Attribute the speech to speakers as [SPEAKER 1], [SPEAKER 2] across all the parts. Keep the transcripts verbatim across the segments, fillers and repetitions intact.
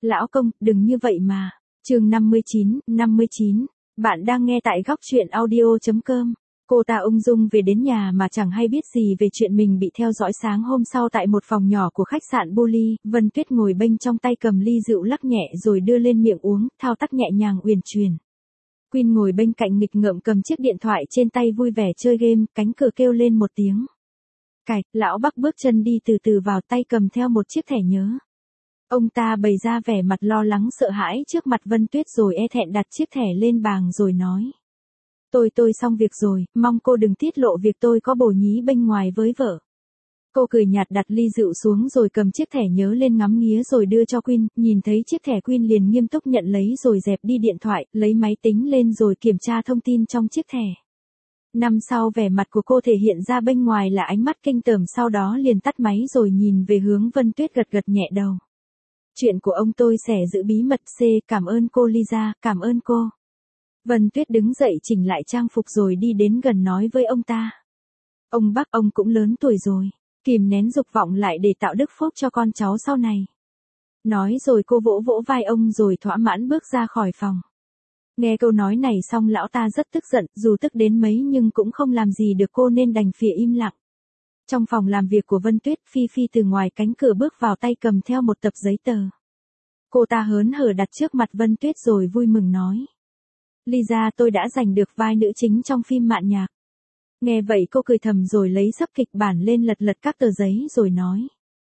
[SPEAKER 1] Lão công, đừng như vậy mà. Chương năm mươi chín, năm mươi chín. Bạn đang nghe tại góc truyện audio chấm com. Cô ta ung dung về đến nhà mà chẳng hay biết gì về chuyện mình bị theo dõi. Sáng hôm sau tại một phòng nhỏ của khách sạn Bully, Vân Tuyết ngồi bênh trong tay cầm ly rượu lắc nhẹ rồi đưa lên miệng uống, thao tác nhẹ nhàng uyển chuyển. Quyên ngồi bên cạnh nghịch ngợm cầm chiếc điện thoại trên tay vui vẻ chơi game, cánh cửa kêu lên một tiếng. Cạch, lão Bắc bước chân đi từ từ vào, tay cầm theo một chiếc thẻ nhớ. Ông ta bày ra vẻ mặt lo lắng sợ hãi trước mặt Vân Tuyết rồi e thẹn đặt chiếc thẻ lên bàn rồi nói. Tôi tôi xong việc rồi, mong cô đừng tiết lộ việc tôi có bồ nhí bên ngoài với vợ. Cô cười nhạt đặt ly rượu xuống rồi cầm chiếc thẻ nhớ lên ngắm nghía rồi đưa cho Quyên, nhìn thấy chiếc thẻ Quyên liền nghiêm túc nhận lấy rồi dẹp đi điện thoại, lấy máy tính lên rồi kiểm tra thông tin trong chiếc thẻ. Năm sau vẻ mặt của cô thể hiện ra bên ngoài là ánh mắt kinh tởm, sau đó liền tắt máy rồi nhìn về hướng Vân Tuyết gật gật nhẹ đầu. Chuyện của ông tôi sẽ giữ bí mật. C. Cảm ơn cô Lisa, cảm ơn cô. Vân Tuyết đứng dậy chỉnh lại trang phục rồi đi đến gần nói với ông ta. Ông Bắc, ông cũng lớn tuổi rồi, kìm nén dục vọng lại để tạo đức phúc cho con cháu sau này. Nói rồi cô vỗ vỗ vai ông rồi thỏa mãn bước ra khỏi phòng. Nghe câu nói này xong lão ta rất tức giận, dù tức đến mấy nhưng cũng không làm gì được cô nên đành phì im lặng. Trong phòng làm việc của Vân Tuyết, Phi Phi từ ngoài cánh cửa bước vào tay cầm theo một tập giấy tờ. Cô ta hớn hở đặt trước mặt Vân Tuyết rồi vui mừng nói. Lisa, tôi đã giành được vai nữ chính trong phim Mạn Nhạc. Nghe vậy cô cười thầm rồi lấy sấp kịch bản lên lật lật các tờ giấy rồi nói.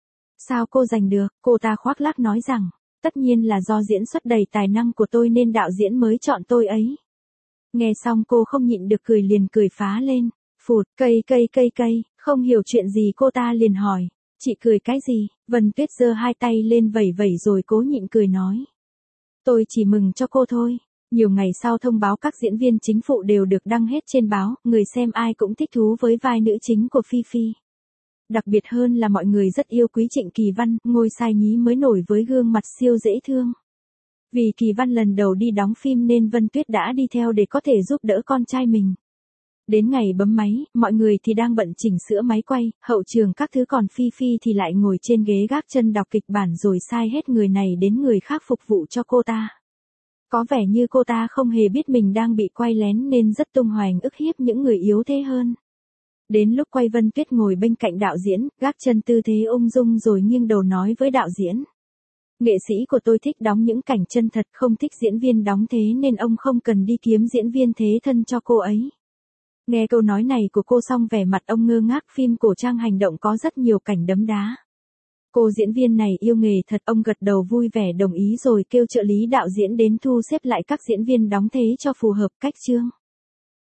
[SPEAKER 1] Sao cô giành được? Cô ta khoác lác nói rằng, tất nhiên là do diễn xuất đầy tài năng của tôi nên đạo diễn mới chọn tôi ấy. Nghe xong cô không nhịn được cười liền cười phá lên. Phụt, cây cây cây cây, không hiểu chuyện gì cô ta liền hỏi. Chị cười cái gì? Vân Tuyết giơ hai tay lên vẩy vẩy rồi cố nhịn cười nói. Tôi chỉ mừng cho cô thôi. Nhiều ngày sau thông báo các diễn viên chính phụ đều được đăng hết trên báo, người xem ai cũng thích thú với vai nữ chính của Phi Phi. Đặc biệt hơn là mọi người rất yêu quý Trịnh Kỳ Văn, ngôi sai nhí mới nổi với gương mặt siêu dễ thương. Vì Kỳ Văn lần đầu đi đóng phim nên Vân Tuyết đã đi theo để có thể giúp đỡ con trai mình. Đến ngày bấm máy, mọi người thì đang bận chỉnh sửa máy quay, hậu trường các thứ, còn Phi Phi thì lại ngồi trên ghế gác chân đọc kịch bản rồi sai hết người này đến người khác phục vụ cho cô ta. Có vẻ như cô ta không hề biết mình đang bị quay lén nên rất tung hoành ức hiếp những người yếu thế hơn. Đến lúc quay Vân Tuyết ngồi bên cạnh đạo diễn, gác chân tư thế ung dung rồi nghiêng đầu nói với đạo diễn. Nghệ sĩ của tôi thích đóng những cảnh chân thật, không thích diễn viên đóng thế nên ông không cần đi kiếm diễn viên thế thân cho cô ấy. Nghe câu nói này của cô xong vẻ mặt ông ngơ ngác. Phim cổ trang hành động có rất nhiều cảnh đấm đá. Cô diễn viên này yêu nghề thật, ông gật đầu vui vẻ đồng ý rồi kêu trợ lý đạo diễn đến thu xếp lại các diễn viên đóng thế cho phù hợp cách chương.